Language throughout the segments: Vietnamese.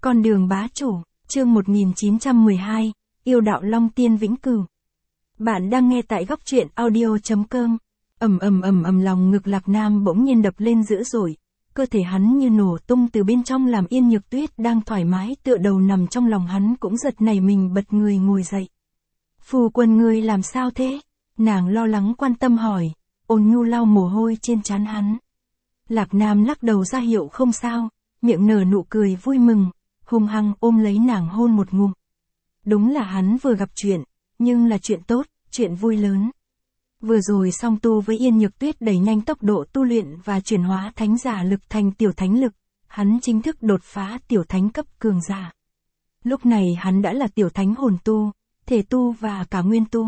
Con đường bá chủ, chương 1912, yêu đạo Long Tiên vĩnh cửu. Bạn đang nghe tại góc truyện audio.com. Lòng ngực Lạc Nam bỗng nhiên đập lên dữ dội, cơ thể hắn như nổ tung từ bên trong, làm Yên Nhược Tuyết đang thoải mái tựa đầu nằm trong lòng hắn cũng giật nảy mình bật người ngồi dậy. Phu quân ngươi làm sao thế? Nàng lo lắng quan tâm hỏi, ôn nhu lau mồ hôi trên trán hắn. Lạc Nam lắc đầu ra hiệu không sao, miệng nở nụ cười vui mừng, hung hăng ôm lấy nàng hôn một ngụm. Đúng là hắn vừa gặp chuyện, nhưng là chuyện tốt, chuyện vui lớn. Vừa rồi song tu với Yên Nhược Tuyết đẩy nhanh tốc độ tu luyện và chuyển hóa thánh giả lực thành tiểu thánh lực, hắn chính thức đột phá tiểu thánh cấp cường giả. Lúc này hắn đã là tiểu thánh hồn tu, thể tu và cả nguyên tu.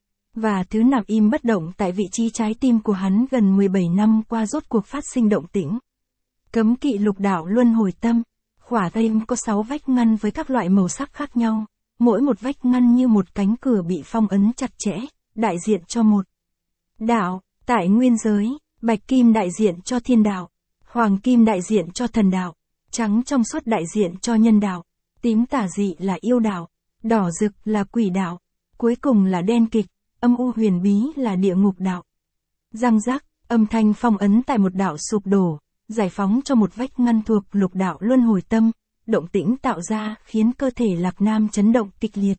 Và thứ nằm im bất động tại vị trí trái tim của hắn gần 17 năm qua rốt cuộc phát sinh động tĩnh. Cấm kỵ lục đạo luân hồi tâm. Khỏa thêm có 6 vách ngăn với các loại màu sắc khác nhau, mỗi một vách ngăn như một cánh cửa bị phong ấn chặt chẽ, đại diện cho một đạo. Tại nguyên giới, bạch kim đại diện cho thiên đạo, hoàng kim đại diện cho thần đạo, trắng trong suốt đại diện cho nhân đạo, tím tà dị là yêu đạo, đỏ rực là quỷ đạo, cuối cùng là đen kịch, âm u huyền bí là địa ngục đạo. Răng rắc, âm thanh phong ấn tại một đạo sụp đổ, giải phóng cho một vách ngăn thuộc lục đạo luân hồi tâm, động tĩnh tạo ra khiến cơ thể Lạc Nam chấn động kịch liệt.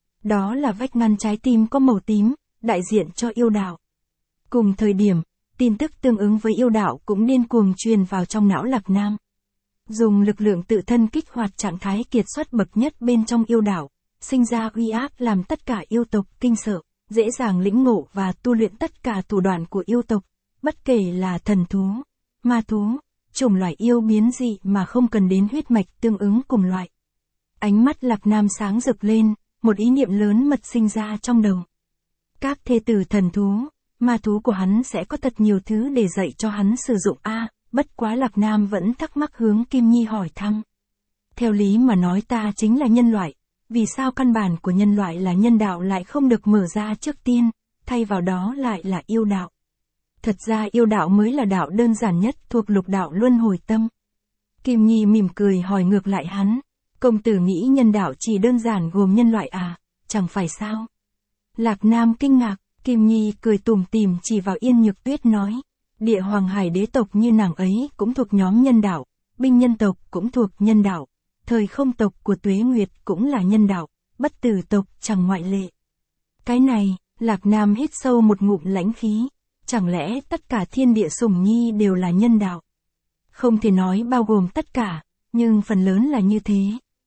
Đó là vách ngăn trái tim có màu tím, đại diện cho yêu đạo. Cùng thời điểm, tin tức tương ứng với yêu đạo cũng điên cuồng truyền vào trong não Lạc Nam. Dùng lực lượng tự thân kích hoạt trạng thái kiệt xuất bậc nhất bên trong yêu đạo, sinh ra uy áp làm tất cả yêu tộc kinh sợ, dễ dàng lĩnh ngộ và tu luyện tất cả thủ đoạn của yêu tộc, bất kể là thần thú, ma thú, chủng loại yêu biến dị mà không cần đến huyết mạch tương ứng cùng loại. Ánh mắt Lạc Nam sáng rực lên, một ý niệm lớn mật sinh ra trong đầu. Các thê tử thần thú, ma thú của hắn sẽ có thật nhiều thứ để dạy cho hắn sử dụng bất quá Lạc Nam vẫn thắc mắc hướng Kim Nhi hỏi thăm. Theo lý mà nói ta chính là nhân loại, vì sao căn bản của nhân loại là nhân đạo lại không được mở ra trước tiên, thay vào đó lại là yêu đạo? Thật ra yêu đạo mới là đạo đơn giản nhất thuộc lục đạo luân hồi tâm. Kim Nhi mỉm cười hỏi ngược lại hắn, công tử nghĩ nhân đạo chỉ đơn giản gồm nhân loại chẳng phải sao? Lạc Nam kinh ngạc, Kim Nhi cười tủm tỉm chỉ vào Yên Nhược Tuyết nói, địa hoàng hải đế tộc như nàng ấy cũng thuộc nhóm nhân đạo, binh nhân tộc cũng thuộc nhân đạo, thời không tộc của Tuế Nguyệt cũng là nhân đạo, bất tử tộc chẳng ngoại lệ. Cái này, Lạc Nam hít sâu một ngụm lãnh khí. Chẳng lẽ tất cả thiên địa sủng nhi đều là nhân đạo? Không thể nói bao gồm tất cả, nhưng phần lớn là như thế.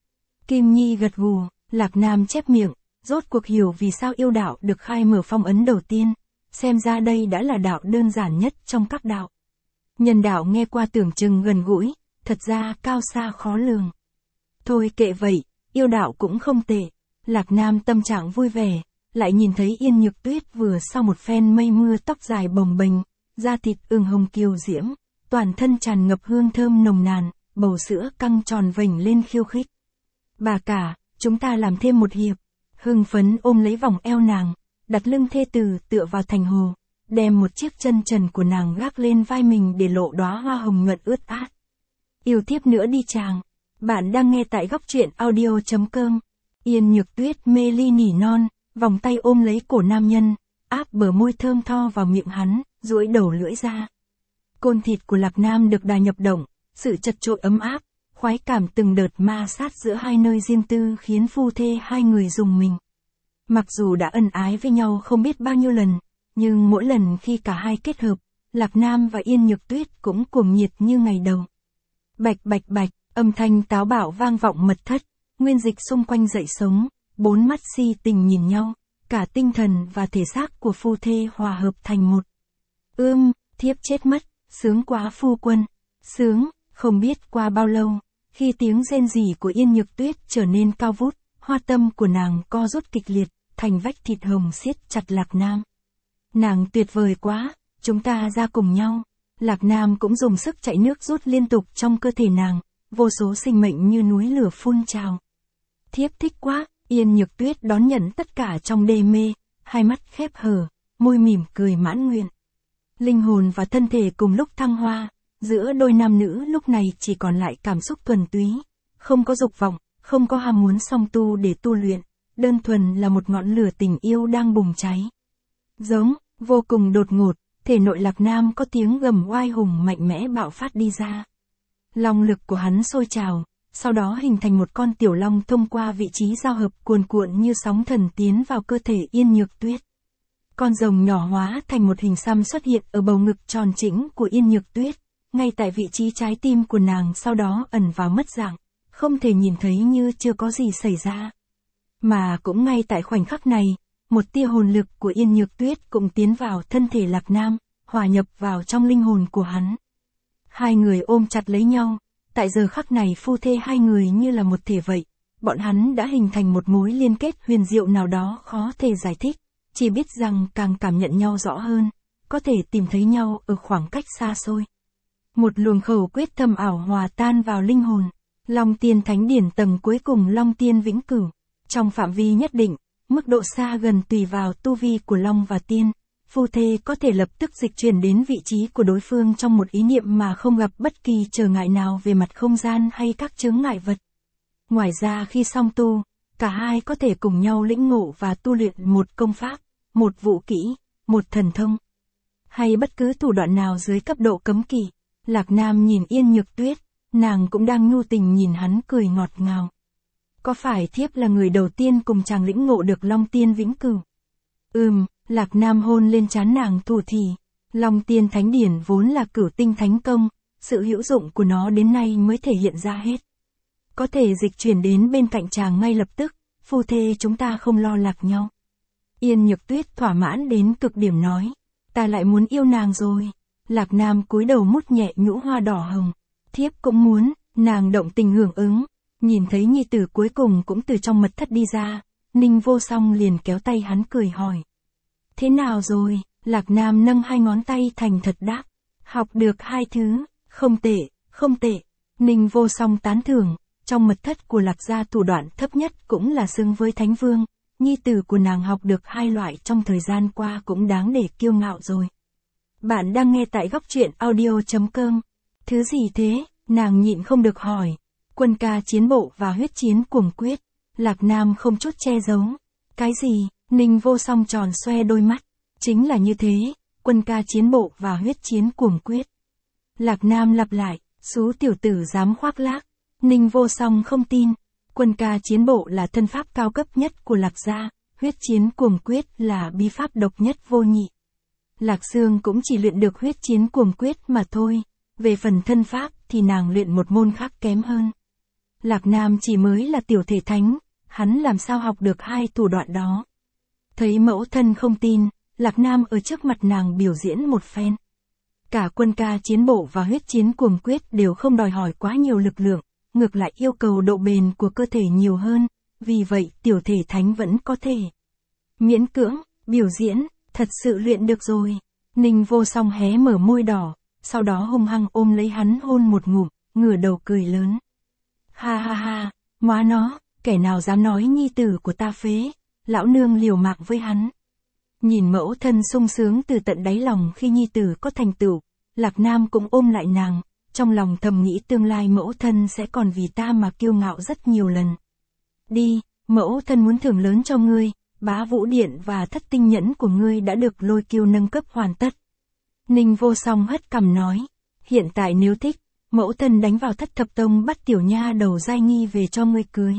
Kim Nhi gật gù, Lạc Nam chép miệng, rốt cuộc hiểu vì sao yêu đạo được khai mở phong ấn đầu tiên, xem ra đây đã là đạo đơn giản nhất trong các đạo. Nhân đạo nghe qua tưởng chừng gần gũi, thật ra cao xa khó lường. Thôi kệ vậy, yêu đạo cũng không tệ. Lạc Nam tâm trạng vui vẻ. Lại nhìn thấy Yên Nhược Tuyết vừa sau một phen mây mưa tóc dài bồng bềnh, da thịt ửng hồng kiều diễm, toàn thân tràn ngập hương thơm nồng nàn, bầu sữa căng tròn vểnh lên khiêu khích. Bà cả, chúng ta làm thêm một hiệp. Hưng phấn ôm lấy vòng eo nàng, đặt lưng thê tử tựa vào thành hồ, đem một chiếc chân trần của nàng gác lên vai mình để lộ đóa hoa hồng nhuận ướt át. Yêu thiếp nữa đi chàng. Bạn đang nghe tại góc truyện audio.com. Yên Nhược Tuyết mê ly nỉ non. Vòng tay ôm lấy cổ nam nhân, áp bờ môi thơm tho vào miệng hắn, duỗi đầu lưỡi ra. Côn thịt của Lạc Nam được đà nhập động, sự chật chội ấm áp, khoái cảm từng đợt ma sát giữa hai nơi riêng tư khiến phu thê hai người rùng mình. Mặc dù đã ân ái với nhau không biết bao nhiêu lần, nhưng mỗi lần khi cả hai kết hợp, Lạc Nam và Yên Nhược Tuyết cũng cuồng nhiệt như ngày đầu. Bạch bạch bạch, âm thanh táo bạo vang vọng mật thất, nguyên dịch xung quanh dậy sống. Bốn mắt si tình nhìn nhau, cả tinh thần và thể xác của phu thê hòa hợp thành một. Thiếp chết mất, sướng quá phu quân, sướng, không biết qua bao lâu, khi tiếng rên rỉ của Yên Nhược Tuyết trở nên cao vút, hoa tâm của nàng co rút kịch liệt, thành vách thịt hồng siết chặt Lạc Nam. Nàng tuyệt vời quá, chúng ta ra cùng nhau. Lạc Nam cũng dùng sức chạy nước rút liên tục trong cơ thể nàng, vô số sinh mệnh như núi lửa phun trào. Thiếp thích quá. Yên Nhược Tuyết đón nhận tất cả trong đê mê, hai mắt khép hờ, môi mỉm cười mãn nguyện. Linh hồn và thân thể cùng lúc thăng hoa, giữa đôi nam nữ lúc này chỉ còn lại cảm xúc thuần túy, không có dục vọng, không có ham muốn song tu để tu luyện, đơn thuần là một ngọn lửa tình yêu đang bùng cháy. Giống, vô cùng đột ngột, thể nội Lạc Nam có tiếng gầm oai hùng mạnh mẽ bạo phát đi ra. Long lực của hắn sôi trào, sau đó hình thành một con tiểu long thông qua vị trí giao hợp cuồn cuộn như sóng thần tiến vào cơ thể Yên Nhược Tuyết. Con rồng nhỏ hóa thành một hình xăm xuất hiện ở bầu ngực tròn trĩnh của Yên Nhược Tuyết, ngay tại vị trí trái tim của nàng, sau đó ẩn vào mất dạng, không thể nhìn thấy như chưa có gì xảy ra. Mà cũng ngay tại khoảnh khắc này, một tia hồn lực của Yên Nhược Tuyết cũng tiến vào thân thể Lạc Nam, hòa nhập vào trong linh hồn của hắn. Hai người ôm chặt lấy nhau, tại giờ khắc này phu thê hai người như là một thể vậy, bọn hắn đã hình thành một mối liên kết huyền diệu nào đó khó thể giải thích, chỉ biết rằng càng cảm nhận nhau rõ hơn, có thể tìm thấy nhau ở khoảng cách xa xôi. Một luồng khẩu quyết thâm ảo hòa tan vào linh hồn, Long Tiên Thánh Điển tầng cuối cùng Long Tiên Vĩnh Cửu, trong phạm vi nhất định, mức độ xa gần tùy vào tu vi của Long và Tiên. Phu thê có thể lập tức dịch chuyển đến vị trí của đối phương trong một ý niệm mà không gặp bất kỳ trở ngại nào về mặt không gian hay các chướng ngại vật. Ngoài ra khi song tu, cả hai có thể cùng nhau lĩnh ngộ và tu luyện một công pháp, một vũ kỹ, một thần thông, hay bất cứ thủ đoạn nào dưới cấp độ cấm kỵ. Lạc Nam nhìn Yên Nhược Tuyết, nàng cũng đang nhu tình nhìn hắn cười ngọt ngào. Có phải thiếp là người đầu tiên cùng chàng lĩnh ngộ được Long Tiên Vĩnh Cửu? Lạc Nam hôn lên trán nàng thủ thỉ. Long Tiên Thánh Điển vốn là cửu tinh thánh công, sự hữu dụng của nó đến nay mới thể hiện ra hết. Có thể dịch chuyển đến bên cạnh chàng ngay lập tức, phu thê chúng ta không lo lạc nhau. Yên Nhược Tuyết thỏa mãn đến cực điểm nói, ta lại muốn yêu nàng rồi. Lạc Nam cúi đầu mút nhẹ nhũ hoa đỏ hồng, thiếp cũng muốn. Nàng động tình hưởng ứng, nhìn thấy nhi tử cuối cùng cũng từ trong mật thất đi ra, Ninh Vô Song liền kéo tay hắn cười hỏi. Thế nào rồi? Lạc Nam nâng hai ngón tay thành thật đáp. Học được hai thứ, không tệ, không tệ. Ninh Vô Song tán thưởng, trong mật thất của Lạc gia thủ đoạn thấp nhất cũng là xứng với Thánh Vương, nhi tử của nàng học được hai loại trong thời gian qua cũng đáng để kiêu ngạo rồi. Bạn đang nghe tại góc truyện audio.com. Thứ gì thế? Nàng nhịn không được hỏi. Quân ca chiến bộ và huyết chiến cuồng quyết. Lạc Nam không chút che giấu. Cái gì? Ninh Vô Song tròn xoe đôi mắt. Chính là như thế, quân ca chiến bộ và huyết chiến cuồng quyết. Lạc Nam lặp lại, xú tiểu tử dám khoác lác. Ninh Vô Song không tin. Quân ca chiến bộ là thân pháp cao cấp nhất của Lạc gia, huyết chiến cuồng quyết là bí pháp độc nhất vô nhị. Lạc Sương cũng chỉ luyện được huyết chiến cuồng quyết mà thôi, về phần thân pháp thì nàng luyện một môn khác kém hơn. Lạc Nam chỉ mới là tiểu thể thánh, hắn làm sao học được hai thủ đoạn đó. Thấy mẫu thân không tin, Lạc Nam ở trước mặt nàng biểu diễn một phen. Cả quân ca chiến bộ và huyết chiến cuồng quyết đều không đòi hỏi quá nhiều lực lượng, ngược lại yêu cầu độ bền của cơ thể nhiều hơn, vì vậy tiểu thể thánh vẫn có thể miễn cưỡng biểu diễn, thật sự luyện được rồi. Ninh Vô Song hé mở môi đỏ, sau đó hung hăng ôm lấy hắn hôn một ngụm, ngửa đầu cười lớn. Ha ha ha, móa nó, kẻ nào dám nói nhi tử của ta phế, lão nương liều mạng với hắn. Nhìn mẫu thân sung sướng từ tận đáy lòng khi nhi tử có thành tựu, Lạc Nam cũng ôm lại nàng, trong lòng thầm nghĩ tương lai mẫu thân sẽ còn vì ta mà kiêu ngạo rất nhiều lần. Đi, mẫu thân muốn thưởng lớn cho ngươi, Bá Vũ Điện và Thất Tinh Nhẫn của ngươi đã được Lôi Kiêu nâng cấp hoàn tất. Ninh Vô Song hất cằm nói, hiện tại nếu thích, mẫu thân đánh vào Thất Thập Tông bắt tiểu nha đầu Giai Nghi về cho ngươi cưới.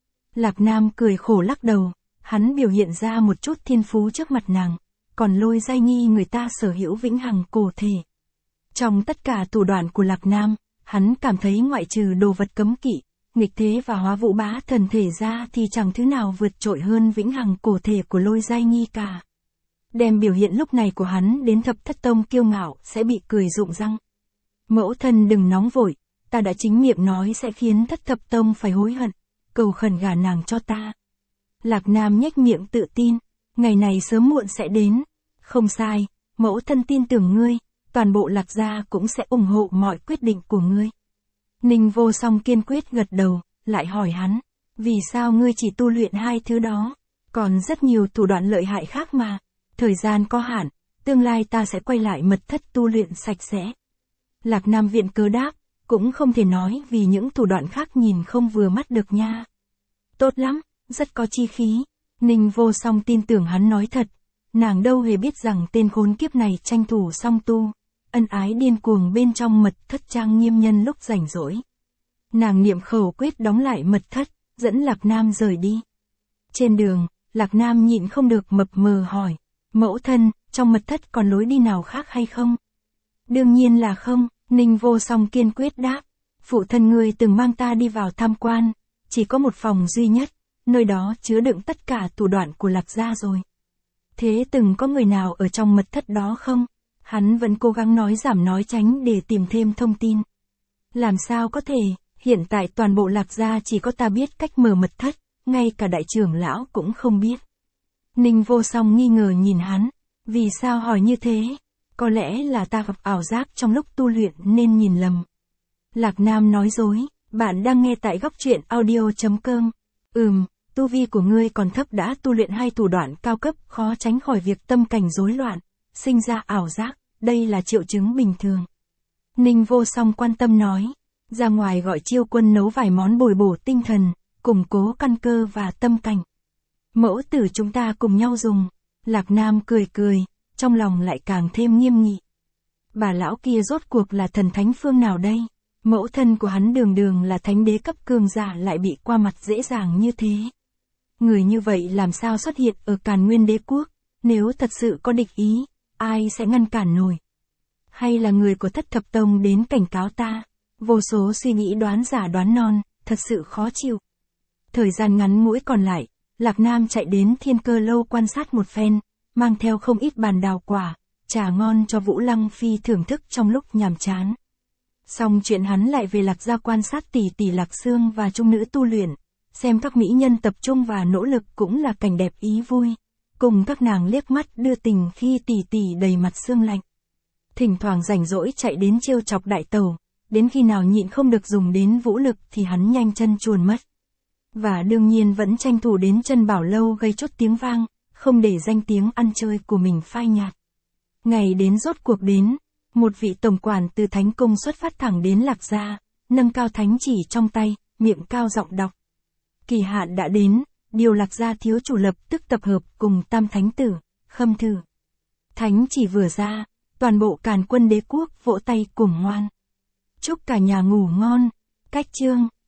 Lạc Nam cười khổ lắc đầu, hắn biểu hiện ra một chút thiên phú trước mặt nàng, còn Lôi Giai Nghi người ta sở hữu vĩnh hằng cổ thể. Trong tất cả thủ đoạn của Lạc Nam, hắn cảm thấy ngoại trừ đồ vật cấm kỵ, nghịch thế và hóa vũ bá thần thể ra thì chẳng thứ nào vượt trội hơn vĩnh hằng cổ thể của Lôi Giai Nghi cả. Đem biểu hiện lúc này của hắn đến Thập Thất Tông kiêu ngạo sẽ bị cười rụng răng. Mẫu thân đừng nóng vội, ta đã chính miệng nói sẽ khiến Thất Thập Tông phải hối hận, cầu khẩn gả nàng cho ta. Lạc Nam nhếch miệng tự tin, ngày này sớm muộn sẽ đến. Không sai, mẫu thân tin tưởng ngươi, toàn bộ Lạc gia cũng sẽ ủng hộ mọi quyết định của ngươi. Ninh Vô Song kiên quyết gật đầu, lại hỏi hắn, vì sao ngươi chỉ tu luyện hai thứ đó, còn rất nhiều thủ đoạn lợi hại khác mà. Thời gian có hạn, tương lai ta sẽ quay lại mật thất tu luyện sạch sẽ. Lạc Nam viện cớ đáp, cũng không thể nói vì những thủ đoạn khác nhìn không vừa mắt được nha. Tốt lắm, rất có chi khí. Ninh Vô Song tin tưởng hắn nói thật. Nàng đâu hề biết rằng tên khốn kiếp này tranh thủ song tu, ân ái điên cuồng bên trong mật thất trang nghiêm nhân lúc rảnh rỗi. Nàng niệm khẩu quyết đóng lại mật thất, dẫn Lạc Nam rời đi. Trên đường, Lạc Nam nhịn không được mập mờ hỏi, mẫu thân, trong mật thất còn lối đi nào khác hay không? Đương nhiên là không, Ninh Vô Song kiên quyết đáp. Phụ thân ngươi từng mang ta đi vào tham quan, chỉ có một phòng duy nhất, nơi đó chứa đựng tất cả thủ đoạn của Lạc gia rồi. Thế từng có người nào ở trong mật thất đó không? Hắn vẫn cố gắng nói giảm nói tránh để tìm thêm thông tin. Làm sao có thể, hiện tại toàn bộ Lạc gia chỉ có ta biết cách mở mật thất, ngay cả đại trưởng lão cũng không biết. Ninh Vô Song nghi ngờ nhìn hắn, vì sao hỏi như thế? Có lẽ là ta gặp ảo giác trong lúc tu luyện nên nhìn lầm. Lạc Nam nói dối, bạn đang nghe tại góc truyện audio.com. Tu vi của ngươi còn thấp đã tu luyện hai thủ đoạn cao cấp, khó tránh khỏi việc tâm cảnh rối loạn, sinh ra ảo giác, đây là triệu chứng bình thường. Ninh Vô Song quan tâm nói, ra ngoài gọi Chiêu Quân nấu vài món bồi bổ tinh thần, củng cố căn cơ và tâm cảnh. Mẫu tử chúng ta cùng nhau dùng. Lạc Nam cười cười, trong lòng lại càng thêm nghiêm nghị. Bà lão kia rốt cuộc là thần thánh phương nào đây? Mẫu thân của hắn đường đường là thánh đế cấp cường giả lại bị qua mặt dễ dàng như thế. Người như vậy làm sao xuất hiện ở Càn Nguyên Đế Quốc? Nếu thật sự có địch ý, ai sẽ ngăn cản nổi? Hay là người của Thất Thập Tông đến cảnh cáo ta? Vô số suy nghĩ đoán giả đoán non, thật sự khó chịu. Thời gian ngắn ngủi còn lại, Lạc Nam chạy đến Thiên Cơ Lâu quan sát một phen, mang theo không ít bàn đào quả, trà ngon cho Vũ Lăng Phi thưởng thức trong lúc nhàm chán. Xong chuyện hắn lại về Lạc gia quan sát tỷ tỷ Lạc Sương và trung nữ tu luyện, xem các mỹ nhân tập trung và nỗ lực cũng là cảnh đẹp ý vui, cùng các nàng liếc mắt đưa tình khi tỷ tỷ đầy mặt sương lạnh. Thỉnh thoảng rảnh rỗi chạy đến trêu chọc đại tẩu, đến khi nào nhịn không được dùng đến vũ lực thì hắn nhanh chân chuồn mất. Và đương nhiên vẫn tranh thủ đến Chân Bảo Lâu gây chút tiếng vang, không để danh tiếng ăn chơi của mình phai nhạt. Ngày đến rốt cuộc đến, một vị tổng quản từ Thánh Cung xuất phát thẳng đến Lạc gia, nâng cao thánh chỉ trong tay, miệng cao giọng đọc. Kỳ hạn đã đến, điều Lạc gia thiếu chủ lập tức tập hợp cùng Tam Thánh Tử, Khâm Thử. Thánh chỉ vừa ra, toàn bộ Càn Quân Đế Quốc vỗ tay cùng hoan. Chúc cả nhà ngủ ngon. Cách chương